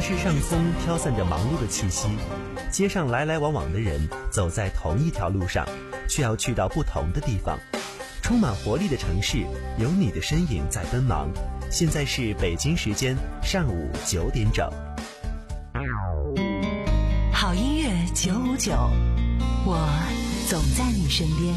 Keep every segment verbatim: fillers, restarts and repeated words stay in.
市上空飘散着忙碌的气息，街上来来往往的人走在同一条路上，却要去到不同的地方。充满活力的城市，有你的身影在奔忙。现在是北京时间上午九点整。 好音乐九五九，我总在你身边。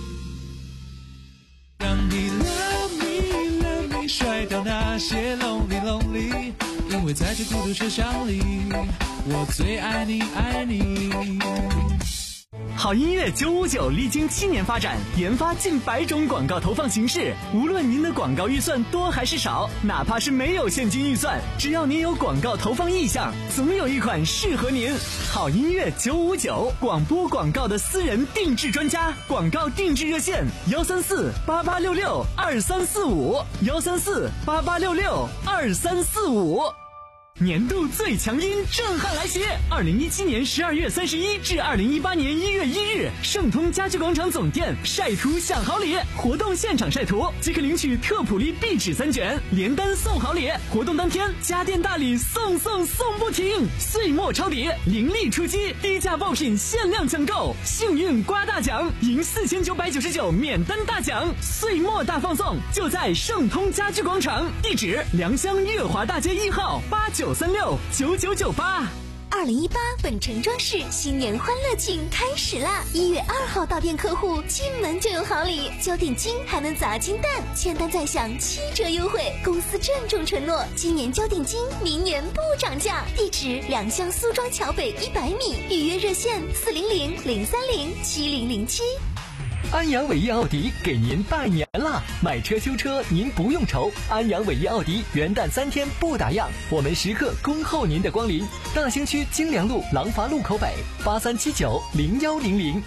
让你 love me love me 甩掉那些 lonely lonely， 因为在这孤独车厢里，我最爱你爱你。 好音乐九五九历经七年发展，研发近百种广告投放形式。无论您的广告预算多还是少，哪怕是没有现金预算，只要您有广告投放意向，总有一款适合您。好音乐九五九，广播广告的私人定制专家，广告定制热线幺三四八八六六二三四五幺三四八八六六二三四五。年度最强音震撼来袭！二零一七年十二月三十一至二零一八年一月一日，盛通家居广场总店晒图享好礼，活动现场晒图即可领取特普利壁纸三卷，连单送好礼。活动当天家电大礼送送送不停，岁末抄底，凌厉出击，低价爆品限量抢购，幸运刮大奖，赢四千九百九十九免单大奖。岁末大放送就在盛通家居广场，地址良乡月华大街一号八九三六九九九八。 二零一八本城装饰新年欢乐季开始啦！一月二号到店客户进门就有好礼，交定金还能砸金蛋，签单再享七折优惠。公司郑重承诺，今年交定金，明年不涨价。地址良乡苏庄桥北一百米，预约热线四零零零三零七零零七。 安阳伟业奥迪给您拜年啦！买车修车您不用愁，安阳伟业奥迪元旦三天不打烊，我们时刻恭候您的光临。大兴区京良路廊坊路口北八三七九零幺零零。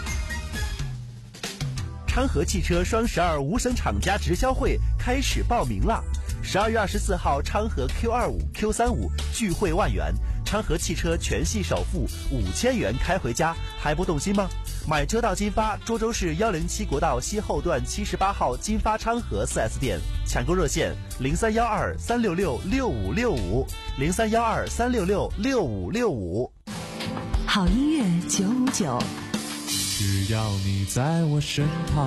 昌河汽车双十二无省厂家直销会开始报名啦！十二月二十四号，昌河 Q 二五 Q 三五聚会万元，昌河汽车全系首付五千元开回家，还不动心吗？买车到金发，涿州市幺零七国道西后段七十八号金发昌河 四 S 店，抢购热线零三幺二三六六六五六五零三幺二三六六六五六五。 好音乐九五九， 只要你在我身旁。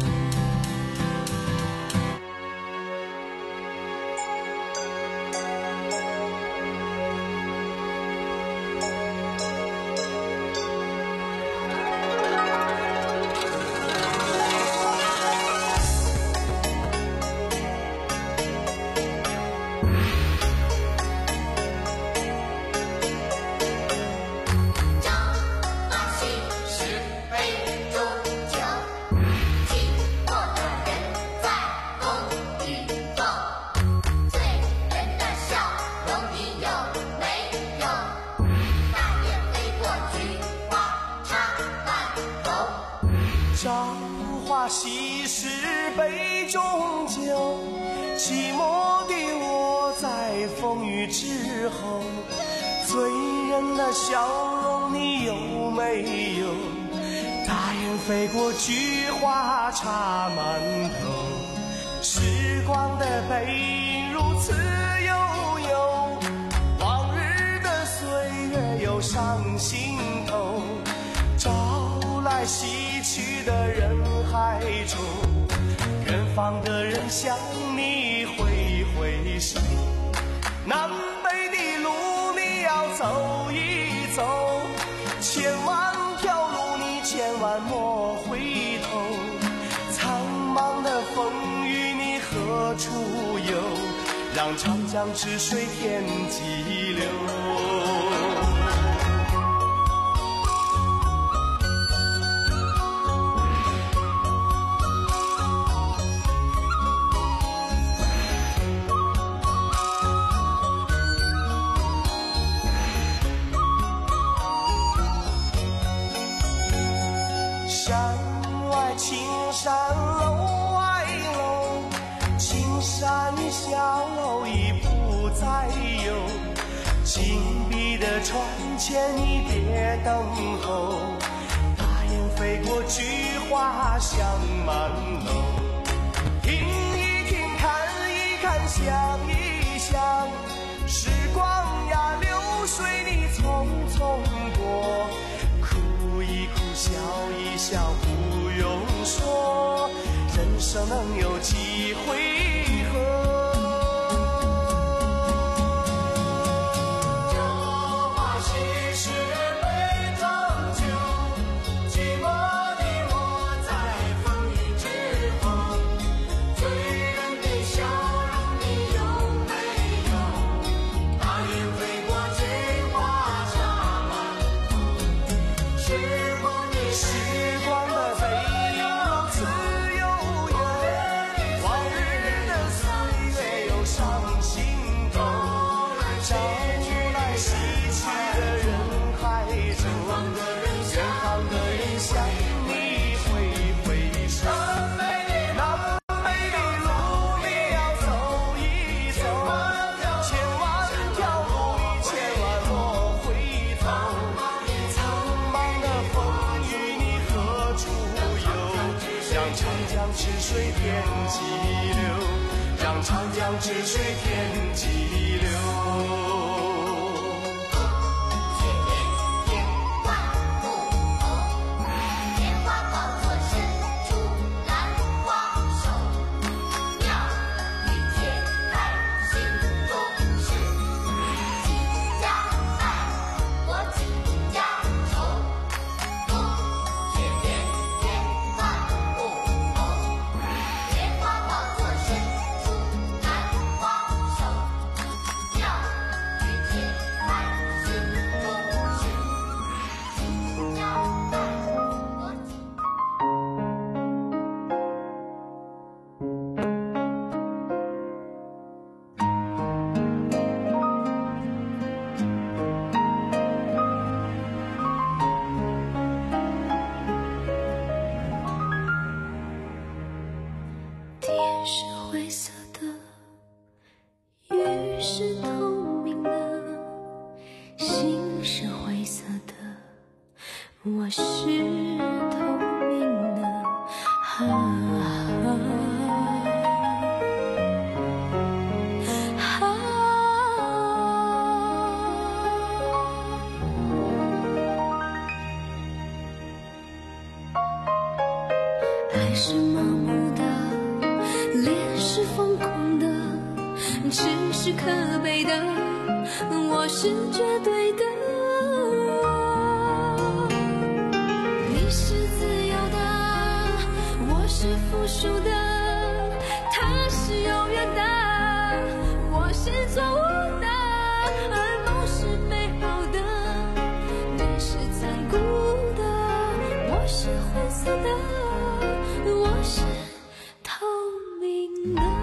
朝花夕拾杯中酒，寂寞的我在风雨之后，醉人的笑容你有没有？大雁飞过，菊花插满头，时光的背影如此悠悠，往日的岁月又上心头，朝来夕去的人海中，远方的人向你挥挥手，南北的路你要走一走，千万条路你千万莫回头，苍茫的风雨你何处游，让长江之水天际流。山外青山楼外楼，青山小楼已不再有，紧闭的窗前你别等候，大雁飞过，菊花香满楼，听一听看一看想一想，时光呀流能有几回合。 治水天际流，让长江治水天际流。 天是灰色的，雨是透明的，心是灰色的，我是透明的。啊啊爱是盲目的，恋是疯狂的，情是可悲的，我是绝对的。你是自由的，我是附属的，他是永远的，我是错误的，而梦是美好的。你是残酷的，我是灰色的，我是透明的。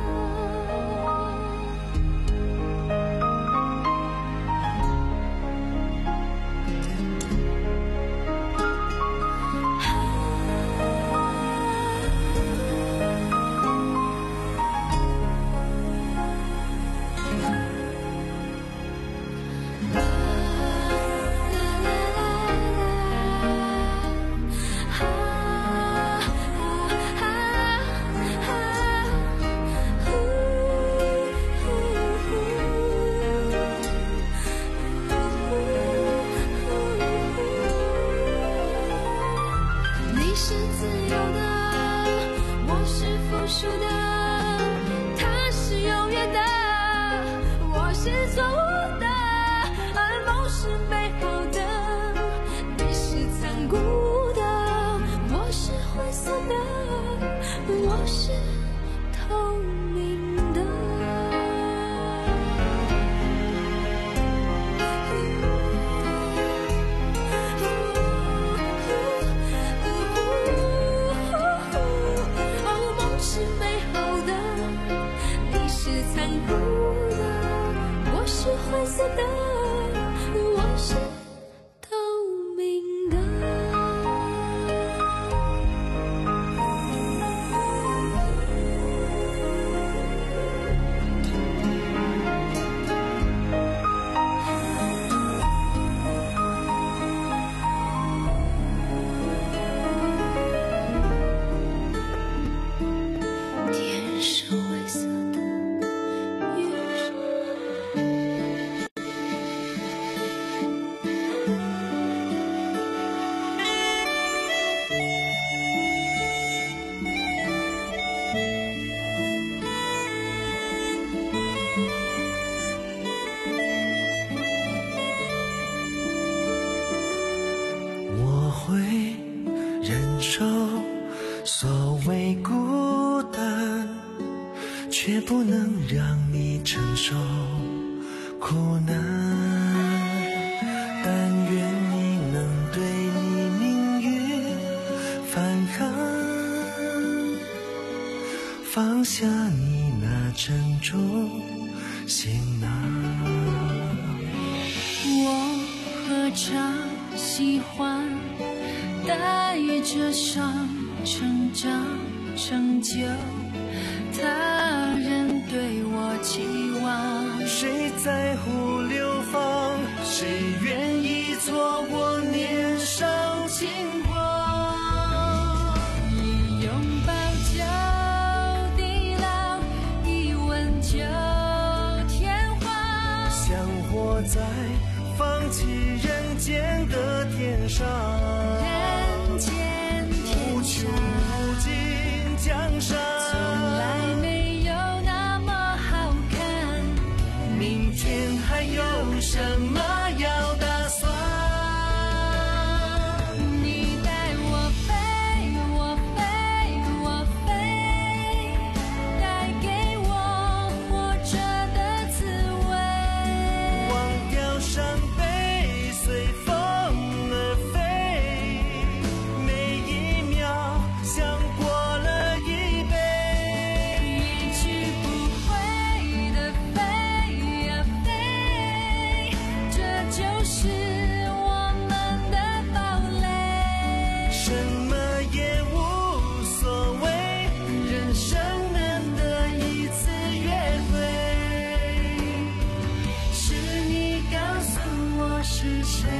啊却不能让你承受苦难。但愿你能对你命运反抗，放下你那沉重行囊。 我何尝喜欢带着伤成长成就他人对我期望？ 谁在乎流放？谁愿意错过年少轻狂？ 一拥抱就地老，一吻就天荒。 想活在放弃人间的天上， 人间天无穷无尽江山， 从来没有那么好看。 明天还有什么要打算？ 你带我飞，我飞，我飞，带给我活着的滋味。 忘掉伤悲，随风而飞，每一秒像过了一辈， 一去不回的飞呀飞，这就是我们的堡垒。 什么也无所谓，人生难得一次约会，是你告诉我是谁。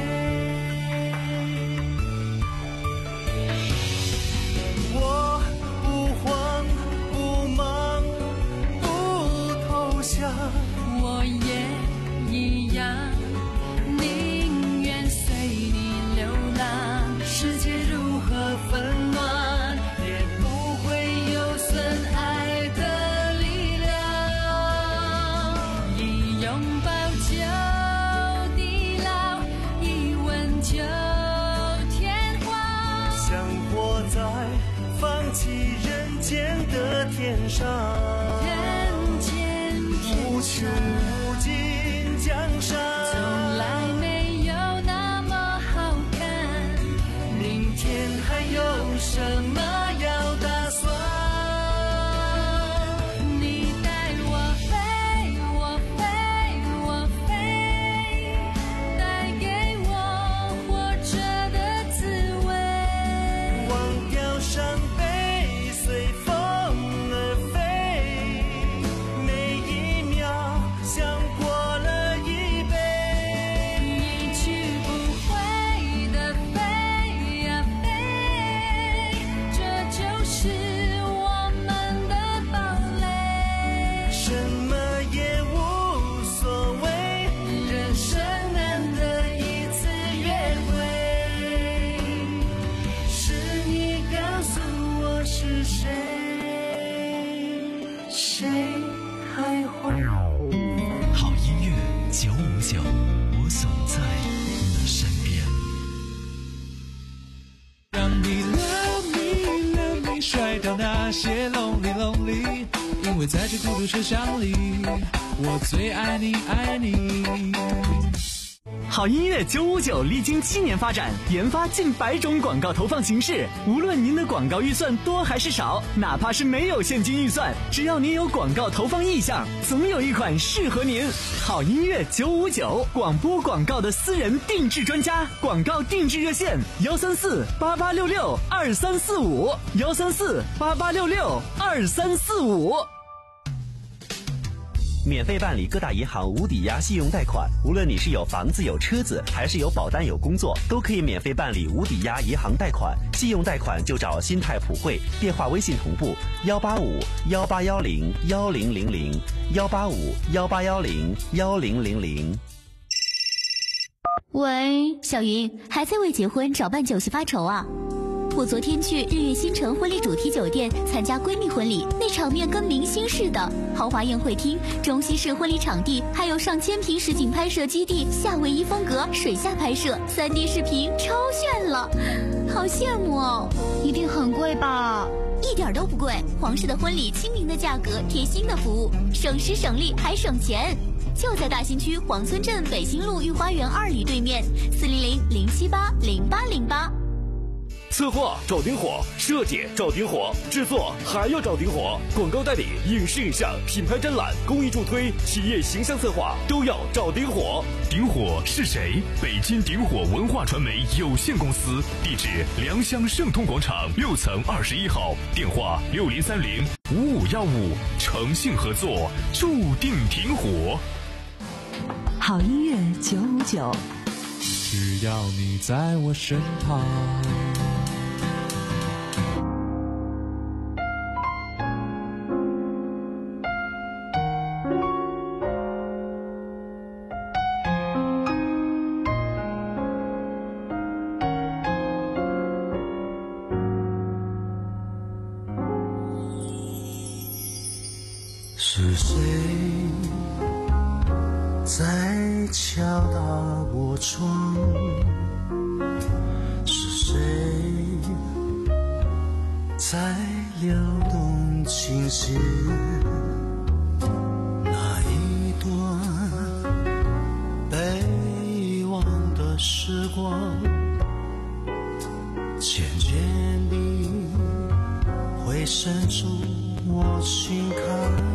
我不慌不忙不投降， 我也一样，宁愿随你流浪。 世界如何纷乱，也不会有损爱的力量。 一拥抱就地老，一吻就天荒。 想活在放弃人间的天上， 人间无天穷长， 无尽江山， 从来没有那么好看。 明天还有什么要打算？ 你带我飞，我飞，我飞，带给我活着的滋味。 忘掉伤悲，随风而飞，每一秒像过了一辈， 一去不回的飞呀飞，这就是我们的堡垒。 什么也无所谓，人生难得一次约会，是你告诉我是谁，谁还会？ 好音乐九五九，我总在你身边。 让你 love me love me 甩掉那些 lonely lonely， 因为在这孤独车厢里，我最爱你爱你。 好音乐九五九历经七年发展，研发近百种广告投放形式。无论您的广告预算多还是少，哪怕是没有现金预算，只要您有广告投放意向，总有一款适合您。好音乐九五九，广播广告的私人定制专家，广告定制热线：幺三四八八六六二三四五，幺三四八八六六二三四五。 免费办理各大银行无抵押信用贷款，无论你是有房子有车子，还是有保单有工作，都可以免费办理无抵押银行贷款。信用贷款就找新泰普惠，电话微信同步幺八五幺八幺零幺零零零幺八五幺八幺零幺零零零。 喂，小云，还在为结婚找办酒席发愁啊？我昨天去日月新城婚礼主题酒店参加闺蜜婚礼，那场面跟明星似的，豪华宴会厅、中西式婚礼场地，还有上千平实景拍摄基地，夏威夷风格，水下拍摄， 三 D 视频，超炫了，好羡慕哦！ 一定很贵吧？ 一点都不贵。皇室的婚礼，亲民的价格，贴心的服务，省时省力还省钱。就在大兴区黄村镇北新路御花园二里对面，四零零零七八零八零八。 策划找丁火，设计找丁火，制作还要找丁火，广告代理、影视影像、品牌展览、公益助推、企业形象策划都要找丁火。 丁火是谁？北京鼎火文化传媒有限公司，地址良乡盛通广场六层二十一号，电话六零三零五五幺五，诚信合作，注定挺火。 好音乐九五九， 只要你在我身旁。 是谁在敲打我窗？是谁在撩动琴弦？那一段被遗忘的时光，渐渐地会渗出我心坎。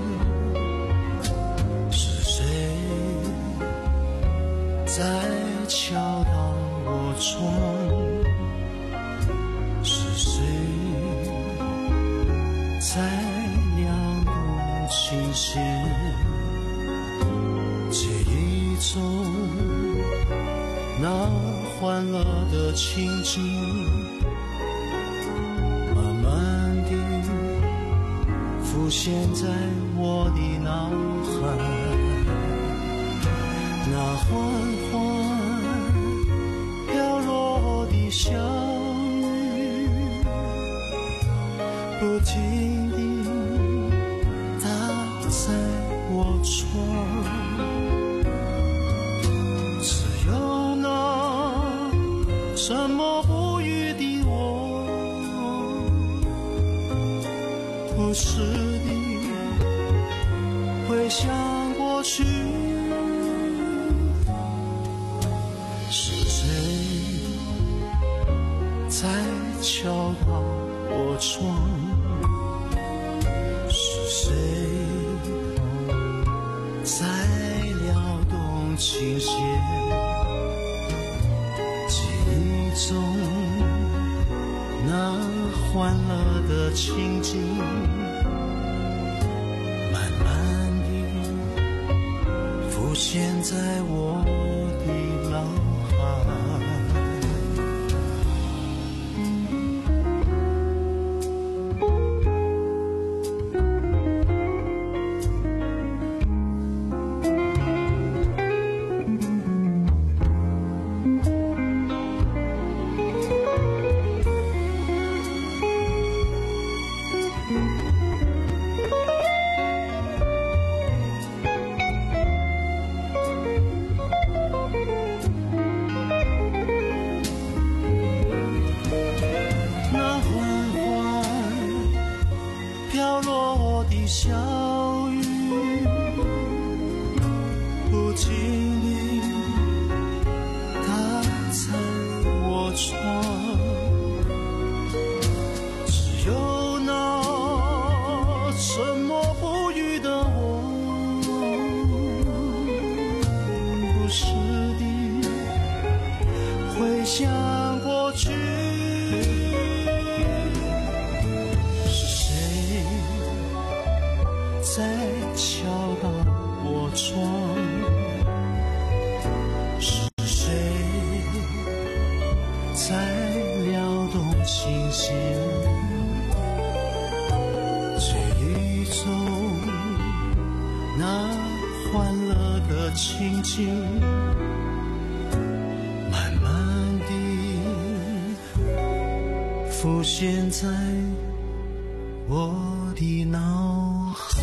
在敲打我窗，是谁在撩动琴弦？记忆中那欢乐的情景，慢慢地浮现在我的脑海。那缓缓飘落的小雨，不停地打在我窗，只有那沉默不语的我，不时地回想过去。在敲打我窗，是谁在撩动琴弦？记忆中那欢乐的情景，慢慢地浮现在我的脑海。小雨不停地打在我窗，只有那沉默不语的我，不时地回想过去。在敲打我窗，是谁在撩动琴弦？记忆中那欢乐的情景，慢慢地浮现在我的脑海。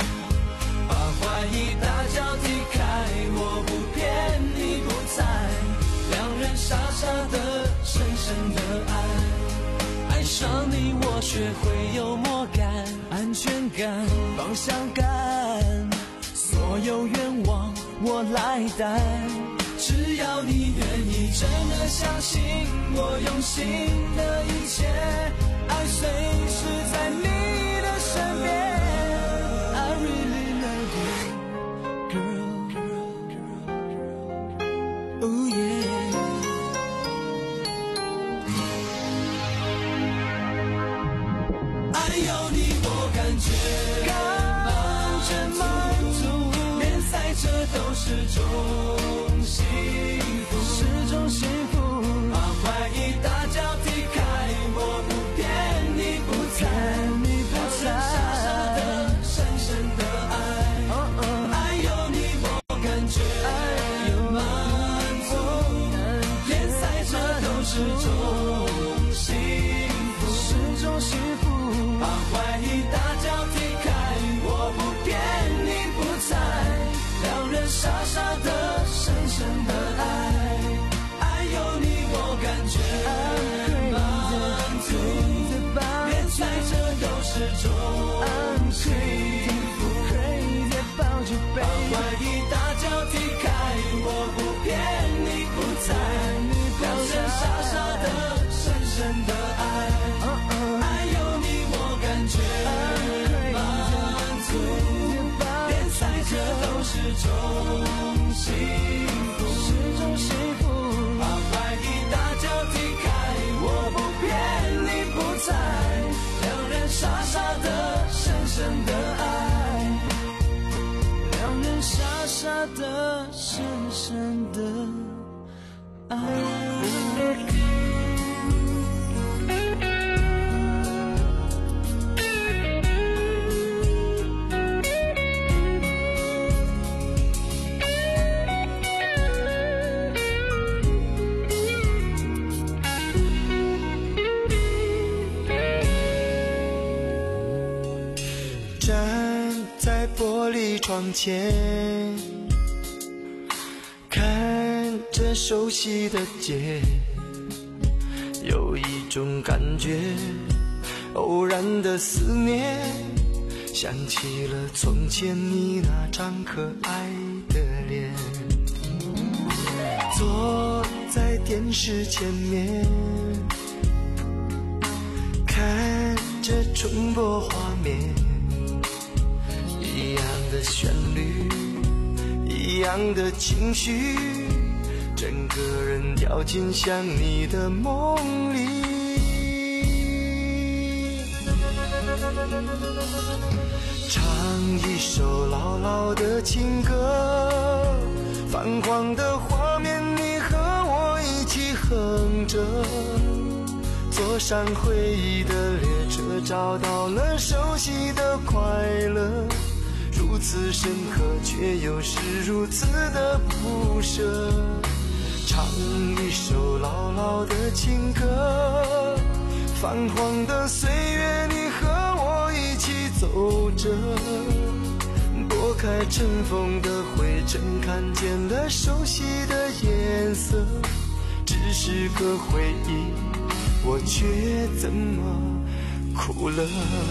怀疑大脚踢开，我不骗你不猜，两人傻傻的深深的爱，爱上你我学会幽默感，安全感，方向感，所有愿望我来担，只要你愿意真的相信我用心的一切，爱随时在你的身边。I really love you, girl. Oh yeah. 爱有你我感觉感觉满足，连赛车都是种幸福，是种幸福。把怀疑大脚踢开，我不骗你不猜，你不猜，傻傻的深深的爱，爱有你我感觉满足，连赛车都是种幸福，是种幸福。把怀疑大脚踢开，我不骗你不猜，两人傻傻的深深的爱，爱有你我感觉满足，连赛车都是种幸福。把怀疑大脚踢开，我不骗你不猜，两人傻傻的深深的爱，爱有你我感觉满足，连赛车都是种幸福，是种幸福。把怀疑大脚踢开，我不骗你不猜，两人傻傻的深深的爱，两人傻傻的深深的爱。 玻璃窗前，看着熟悉的街，有一种感觉，偶然的思念，想起了从前你那张可爱的脸。坐在电视前面，看着重播画面，一样的旋律，一样的情绪，整个人掉进想你的梦里。唱一首老老的情歌，泛黄的画面你和我一起哼着，坐上回忆的列车，找到了熟悉的快乐，如此深刻却又是如此的不舍。唱一首老老的情歌，泛黄的岁月你和我一起走着，拨开尘封的灰尘，看见了熟悉的颜色，只是个回忆，我却怎么哭了。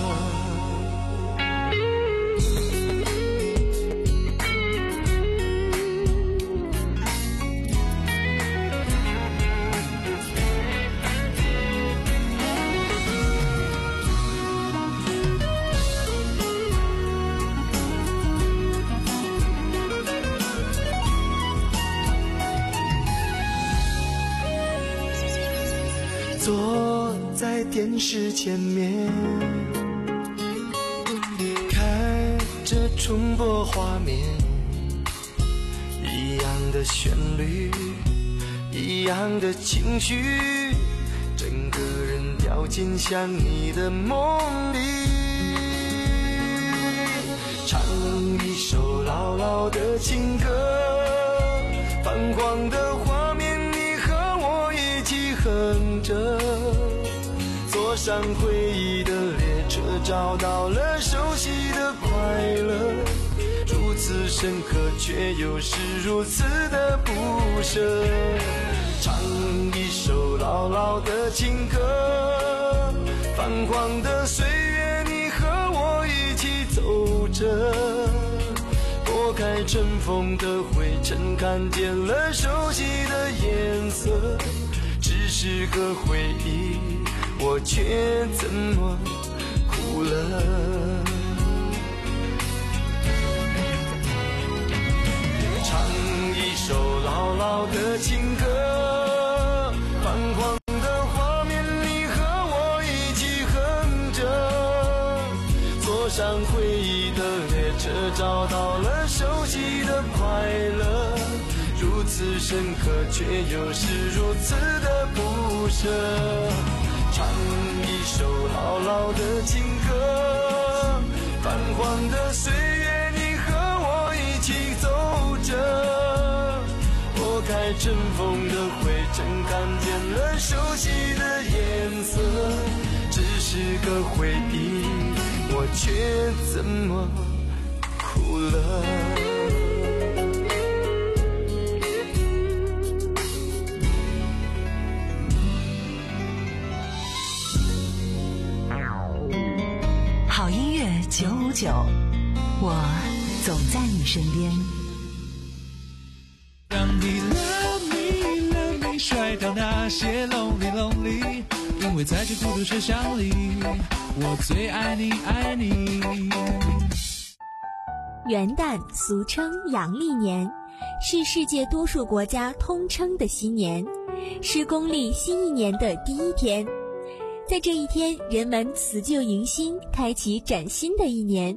坐在电视前面，看着重播画面，一样的旋律，一样的情绪，整个人掉进想你的梦里。唱一首老老的情歌，泛黄的画面你和我一起哼着，坐上回忆的列车，找到了熟悉的快乐，如此深刻，却又是如此的不舍。唱一首老老的情歌，泛黄的岁月，你和我一起走着。拨开尘封的灰尘，看见了熟悉的颜色。只是个回忆，我却怎么哭了？唱一首老老的情歌，泛黄的画面，你和我一起哼着。坐上回忆的列车，找到了熟悉的快乐。如此深刻，却又是如此的不舍。唱一首老老的情歌，泛黄的岁月，你和我一起走着。拨开尘封的灰尘，看见了熟悉的颜色。只是个回忆，我却怎么哭了？ 好音乐九五九，我总在你身边。 让你 love me love me 甩掉那些 lonely lonely， 因为在这孤独车厢里，我最爱你爱你。 元旦俗称阳历年，是世界多数国家通称的新年，是公历新一年的第一天。在这一天，人们辞旧迎新，开启崭新的一年。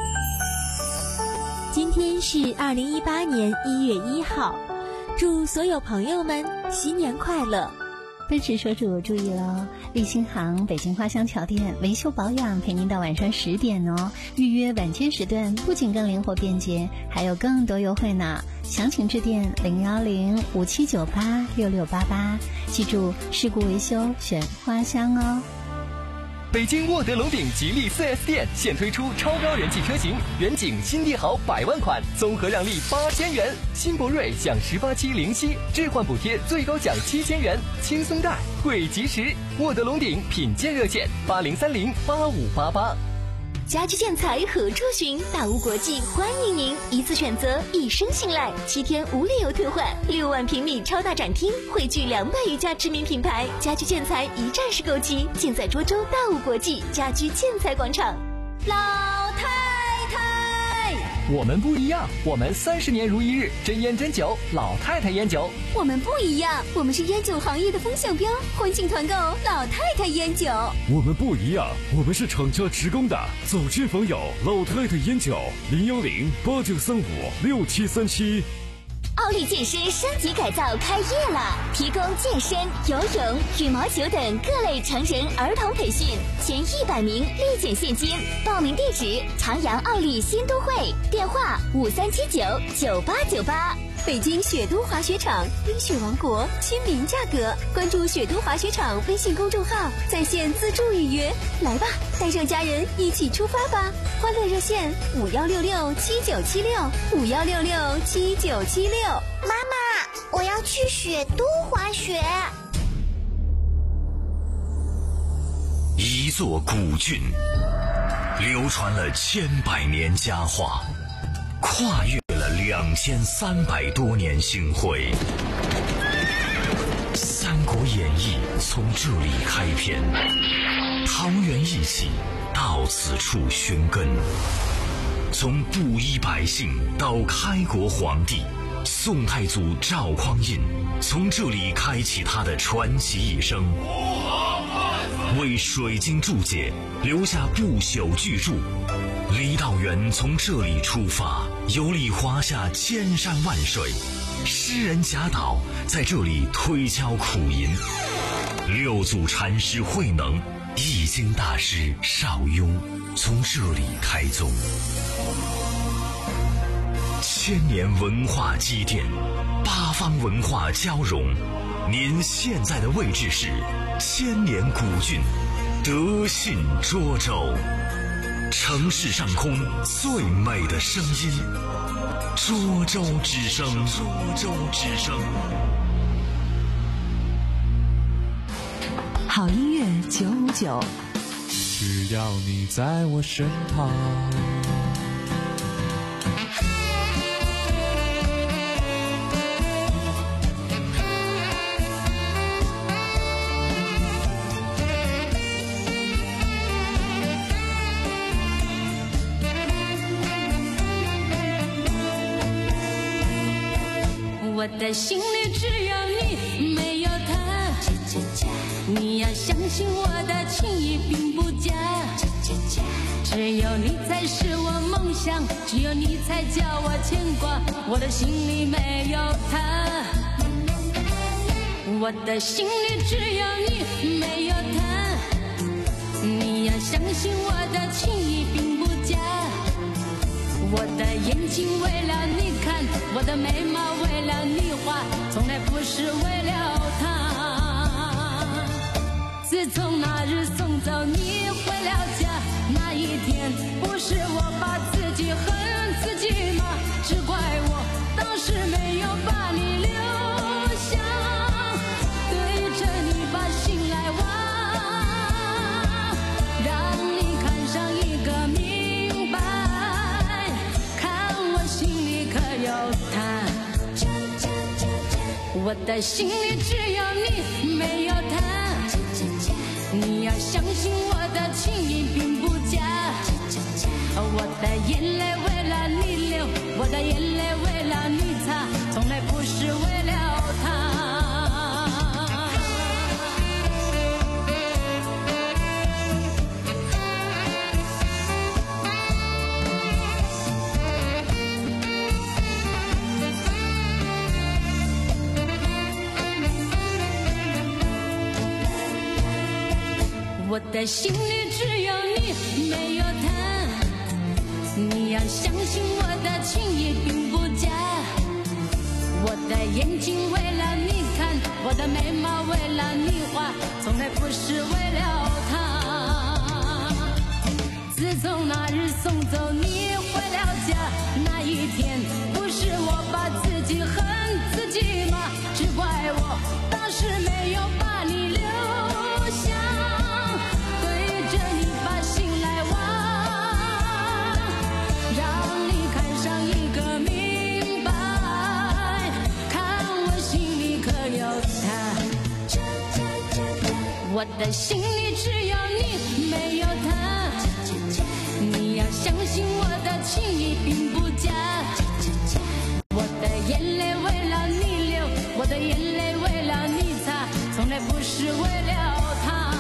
今天是二零一八年一月一号，祝所有朋友们新年快乐。 奔驰车主注意了，立新行北京花乡桥店维修保养陪您到晚上十点哦。预约晚间时段不仅更灵活便捷，还有更多优惠呢。详情致电零幺零五七九八六六八八，记住事故维修选花乡哦。 北京沃德龙鼎吉利 四 S 店现推出超高人气车型，远景新帝豪百万款，综合让利八千元；新博瑞享十八期零息，置换补贴最高享七千元，轻松贷惠及时。沃德龙鼎品鉴热线八零三零八五八八。 家居建材何处寻？大屋国际欢迎您，一次选择，一生信赖，七天无理由退换，六万平米超大展厅，汇聚两百余家知名品牌，家居建材一站式购齐，尽在涿州大屋国际家居建材广场。 老太太， 我们不一样，我们三十年如一日，真烟真酒，老太太烟酒。 我们不一样，我们是烟酒行业的风向标，欢庆团购老太太烟酒。 我们不一样，我们是厂家直供的，走进访友老太太烟酒，零幺零八九三五六七三七。 奥利健身升级改造开业了，提供健身、游泳、羽毛球等各类成人儿童培训，前一百名立减现金。报名地址：长阳奥利新都会，电话五三七九九八九八。北京雪都滑雪场，冰雪王国，亲民价格。关注雪都滑雪场微信公众号，在线自助预约。来吧，带上家人一起出发吧！欢乐热线五幺六六七九七六五幺六六七九七六。 妈妈，我要去雪都滑雪。 一座古郡，流传了千百年佳话，跨越了两千三百多年星辉。《三国演义》从这里开篇，桃园义气到此处寻根。从布衣百姓到开国皇帝，宋太祖赵匡胤从这里开启他的传奇一生，为水晶注解留下不朽巨著。李道元从这里出发，游历华夏千山万水，诗人贾岛在这里推敲苦吟，六祖禅师慧能、易经大师邵雍从这里开宗。千年文化积淀，八方文化交融，您现在的位置是千年古郡德信涿州。 城市上空最美的声音，涿州之声，涿州之声。 好音乐九五九， 只要你在我身旁。 我的心里只有你，没有他。你要相信我的情意并不假，只有你才是我梦想，只有你才叫我牵挂。我的心里没有他，我的心里只有你，没有他。你要相信我的情意并不假。我的眼睛为了你看，我的眉毛为了你画，从来不是为了他。自从那日送走你回了家，那一天不是我把自己恨自己吗？只怪我当时没有把你留下，对着你把心来挖，让你看上一个明白，心里可有他？我的心里只有你，没有他。你要相信我的情意并不假。我的眼泪为了你流，我的眼泪为了你擦，从来不是为了他。我的心里只有你，没有他。你要相信我的情意并不假。我的眼睛为了你看，我的眉毛为了你画，从来不是为了他。自从那日送走你回了家，那一天不是我把自己恨自己吗？只怪我当时没有把你留下，我的心里只有你，没有他。你要相信我的情意并不假。我的眼泪为了你流，我的眼泪为了你擦，从来不是为了他。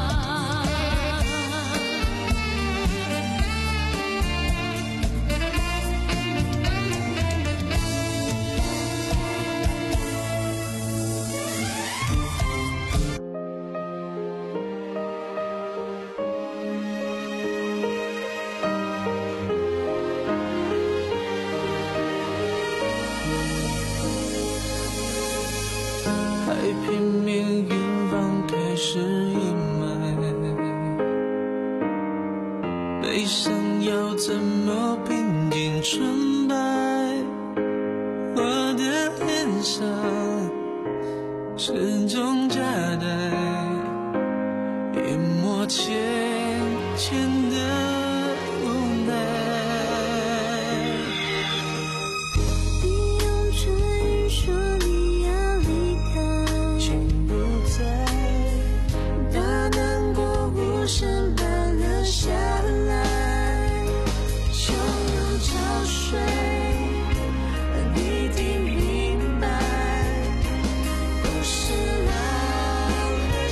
拼命远方开始阴霾，悲伤要怎么平静纯白？我的脸上始终夹带淹没浅浅的无奈。 你用唇语说你要离开，心不在，把难过无声般留下来，汹涌潮水让你听明白，不是哪里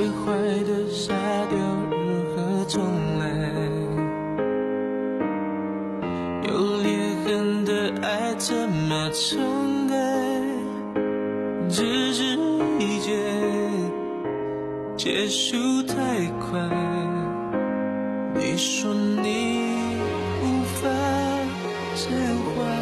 坏的杀掉如何重来，有裂痕的爱怎么重来，只是一结结束太快，你说你无法释怀。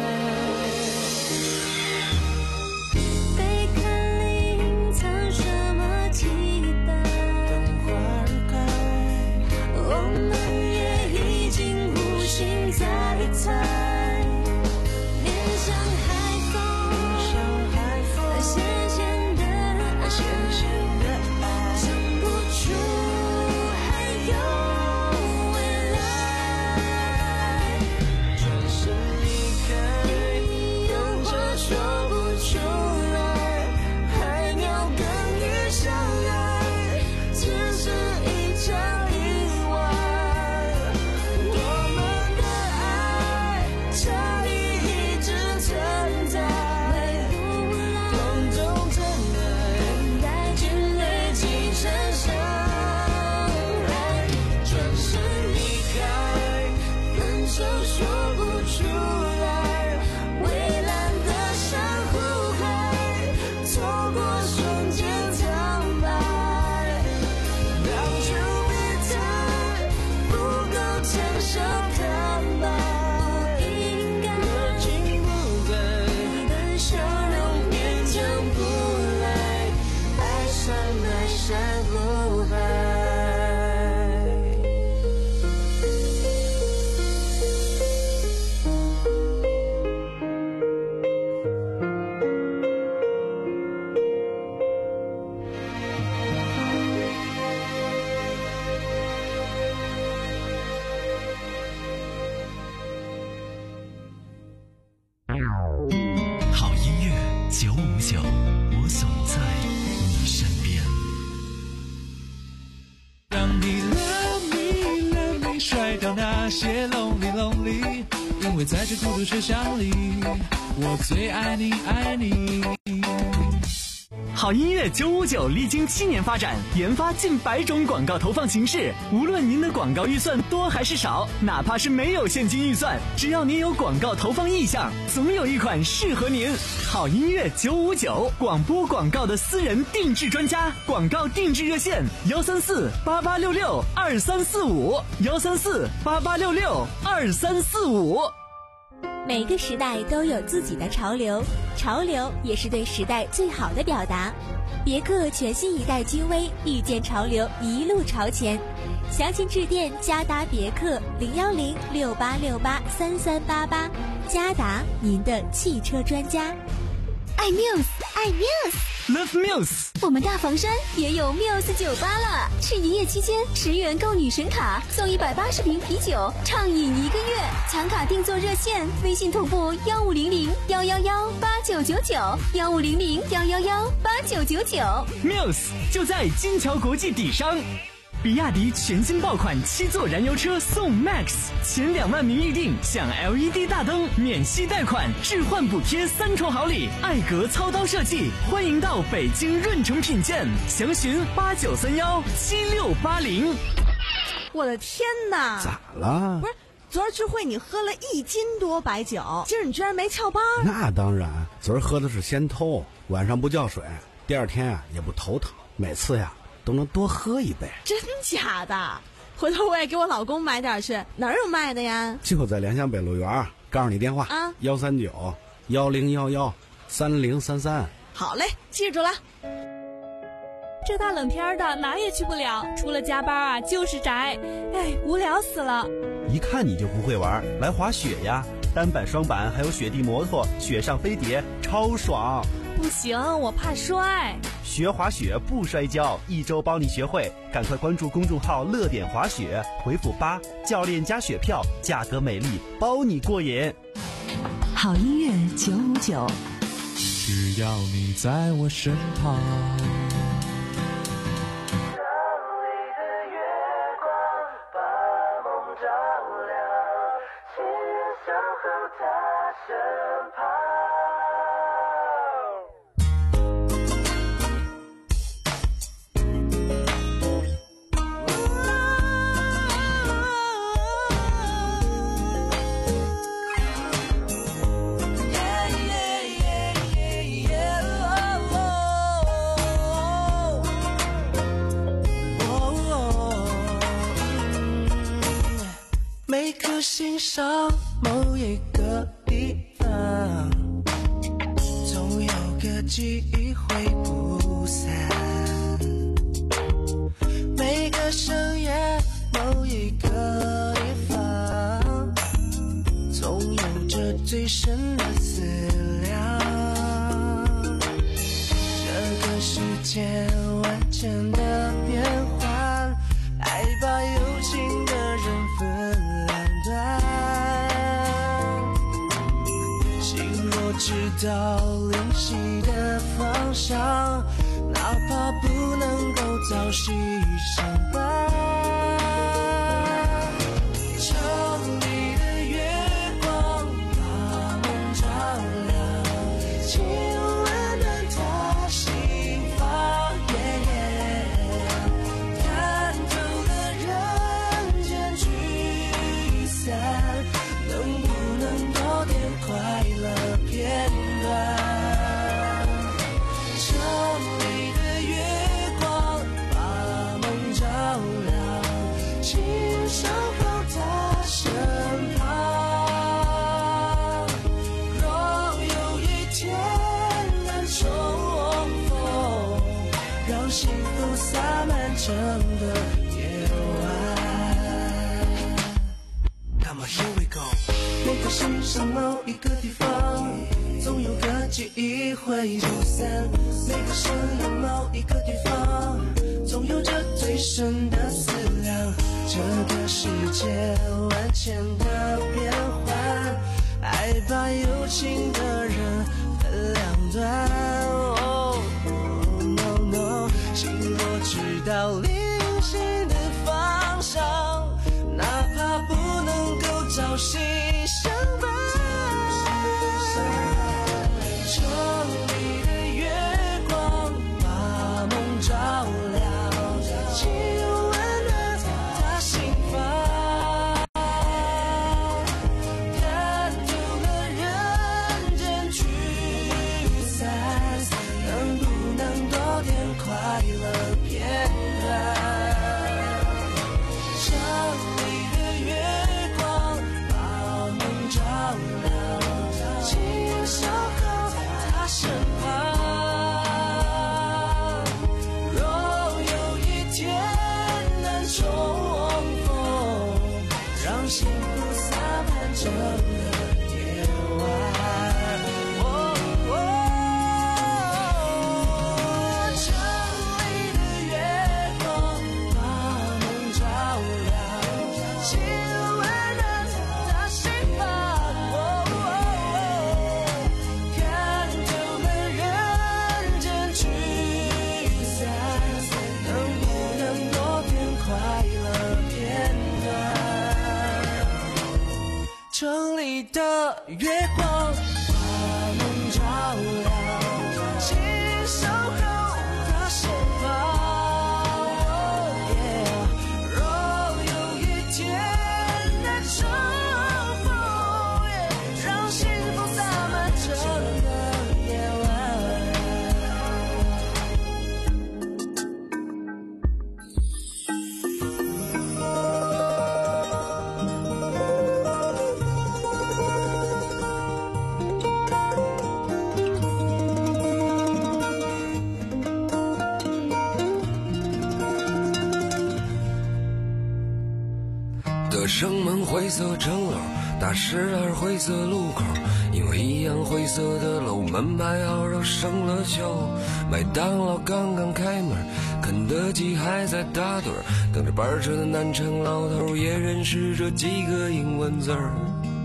好音乐九五九，我总在你身边。 让你 love me love me 甩掉那些 lonely lonely， 因为在这孤独车厢里，我最爱你爱你。 好音乐九五九历经七年发展，研发近百种广告投放形式。无论您的广告预算多还是少，哪怕是没有现金预算，只要您有广告投放意向，总有一款适合您。好音乐九五九，广播广告的私人定制专家，广告定制热线幺三四八八六六二三四五幺三四八八六六二三四五。 每个时代都有自己的潮流，潮流也是对时代最好的表达。别克全新一代君威，遇见潮流，一路朝前。详情致电嘉达别克零幺零六八六八三三八八，嘉达，您的汽车专家。 爱 Muse， 爱 Muse，Love Muse。 我们大房山也有 Muse 酒吧了，是营业期间十元购女神卡送一百八十瓶啤酒，畅饮一个月。抢卡订座热线：微信同步幺五零零幺幺幺八九九九幺五零零幺幺幺八九九九。 Muse 就在金桥国际底商。比亚迪全新爆款七座燃油车送 Max， 前两万名预定享 L E D 大灯，免息贷款，置换补贴三重好礼，艾格操刀设计，欢迎到北京润城品鉴，详询八九三幺七六八零。 我的天哪！ 咋了？ 不是，昨儿聚会你喝了一斤多白酒，今儿你居然没翘班？ 那当然，昨儿喝的是仙偷，晚上不叫水，第二天啊也不头疼，每次呀都能多喝一杯。 真假的？回头我也给我老公买点去，哪儿有卖的呀？ 就在联想北路园，告诉你电话啊， 幺三九幺零幺幺三零三三。 好嘞，记住了。 这大冷天的哪也去不了，除了加班啊就是宅，哎，无聊死了。 一看你就不会玩，来滑雪呀，单板、双板还有雪地摩托、雪上飞碟，超爽。 不行，我怕摔。 学滑雪不摔跤，一周帮你学会，赶快关注公众号乐点滑雪，回复八，教练加雪票，价格美丽，包你过瘾。 好音乐九五九， 只要你在我身旁。 每颗心上某一个地方，总有个记忆会不散。每个深夜某一个地方，总有着最深的思量。这个世界万千的变幻，爱把有情的人分两端。心若知道灵犀的方向，哪怕不能够早夕相伴。城里的月光把梦照亮，请温暖他心房。看透了人间聚散，能不能多点快乐片段？城里的月光把梦照亮，请守候他身旁。若有一天能重逢，让幸福洒满整个夜晚。Come on, here we go。每颗心上某一个地方，总有个记忆会不散。每个深夜某一个地方，总有着最深的思量。这个世界万千的变幻，爱把有情的人分两端。Oh, no, no， 心若知道灵犀的方向，哪怕不能够朝夕相伴。城里的月光把梦照亮，请温暖他心房。看透了人间聚散，能不能多点快乐片段？城里的月光把梦照亮，请守候他身旁。若有一天能重逢，让幸福洒满整个夜晚。哦哦，城里的月光把梦照亮，请温暖他心房。哦哦，看透了人间聚散，能不能多点快乐片段？城里的月光把梦照亮，请守候他身旁。Oh, yeah， 若有一天能重逢， yeah， 让幸福洒满整个夜晚。 德胜门灰色城楼，大十二灰色路口，因为一样灰色的楼，门牌号都生了锈。麦当劳刚刚开门，肯德基还在打盹，等着班车的南城老头也认识这几个英文字儿。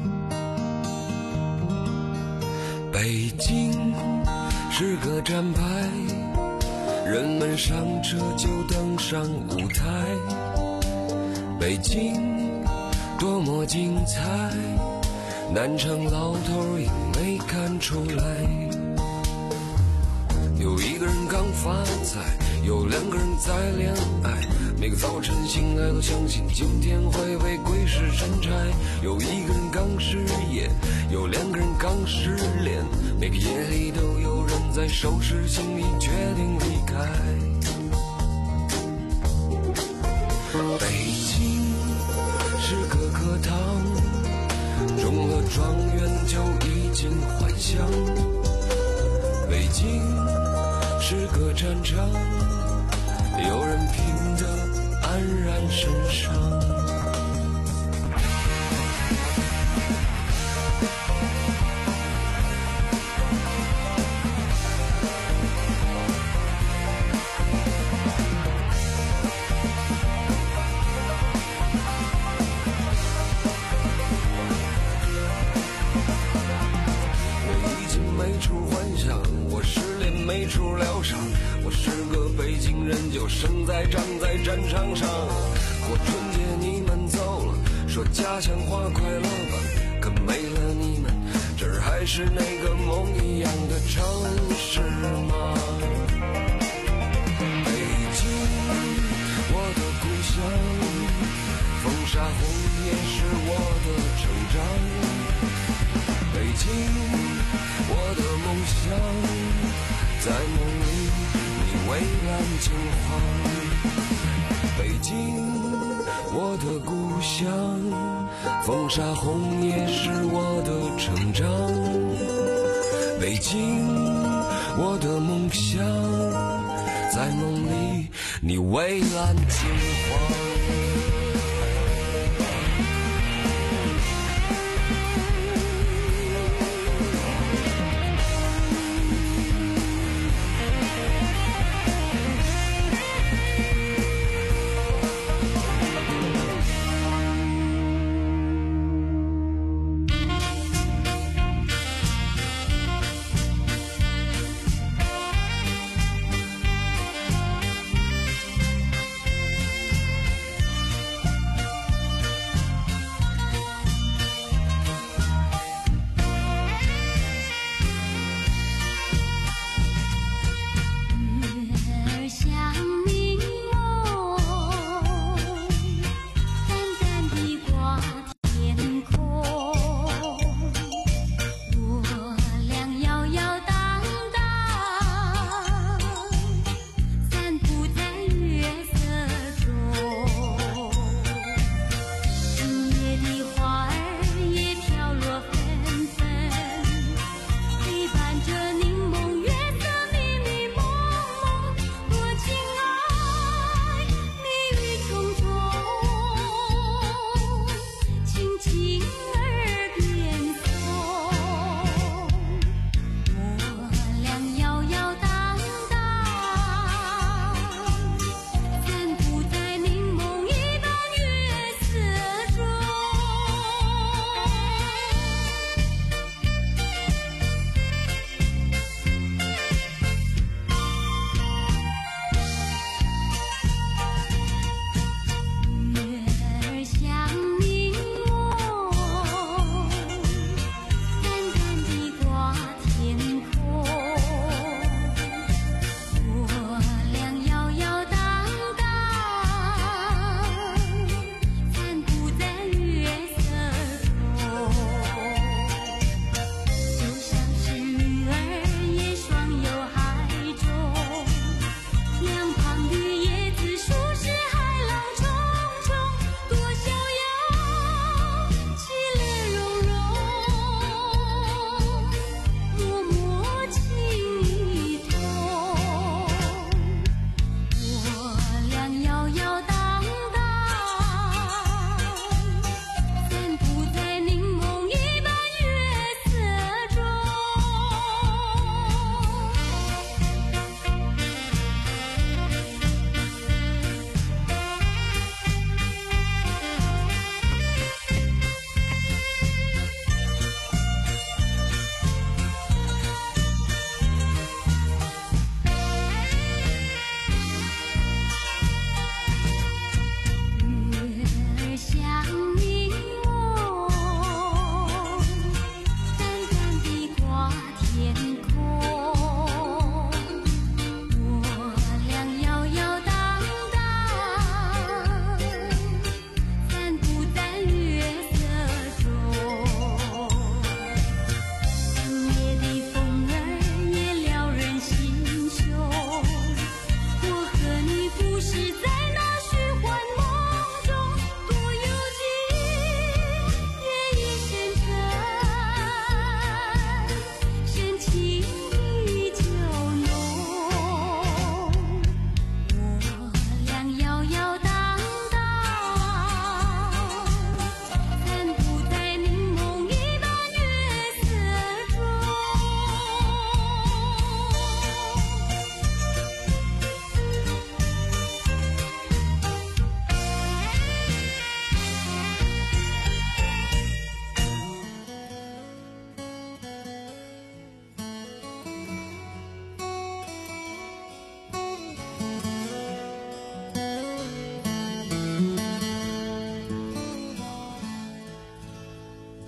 北京是个站牌，人们上车就登上舞台。北京多么精彩，南城老头也没看出来。有一个人刚发财，有两个人在恋爱，每个早晨醒来都相信今天会被鬼使神差。有一个人刚失业，有两个人刚失恋，每个夜里都有人在收拾行李决定离开。北京是个课堂， 京是个战场，有人拼得黯然神伤。没处疗伤，我是个北京人，就生在长在战场上。过春节你们走了，说家乡话快乐吧，可没了你们，这儿还是那个梦一样的城市吗？北京，我的故乡，风沙红也是我的成长。北京，我的梦想，在梦里，你蔚蓝金黄。北京，我的故乡，风沙红也是我的成长。北京，我的梦想，在梦里，你蔚蓝金黄。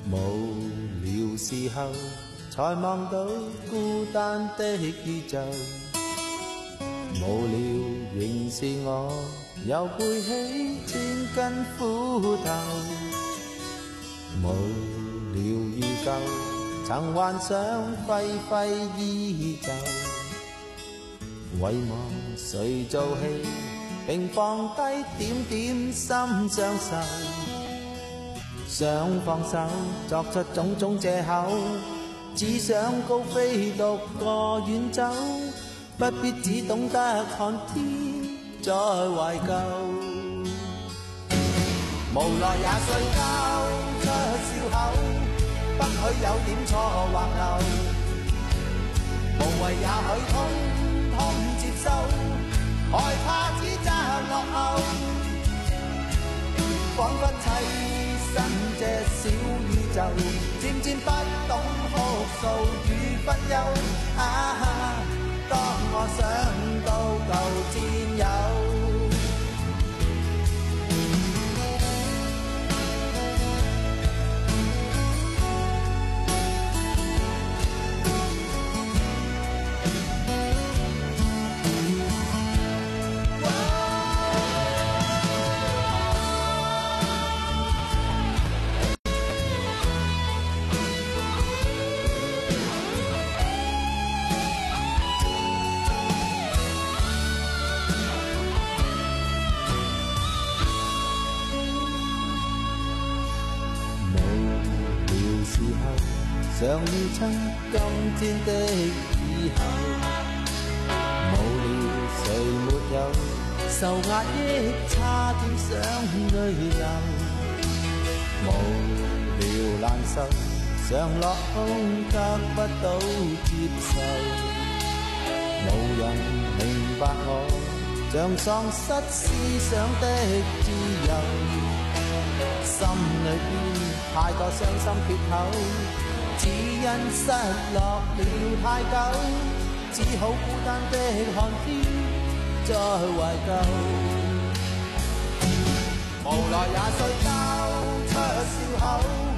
無聊時候才望到孤單的宇宙，無聊仍是我又背起千斤苦頭，無聊如舊曾幻想揮揮衣袖，遺忘誰做戲並放低點點心相受，想放手作出種種藉口，只想高飛獨個遠走，不必只懂得看天再懷舊，無奈也睡覺出笑口，不許有點錯或漏，無謂也許通通接受，害怕指責落後，彷彿棲身這小宇宙，漸漸不懂哭訴與分憂。啊，當我想到舊戰友。常預測今天的以後，無聊誰沒有受壓抑，差點想淚流，無聊難受，常落空得不到接受，無人明白我，像喪失思想的自由，心裏邊太多傷心缺口，只因失落了太久，只好孤單的看天再懷舊，無奈也睡覺出笑口。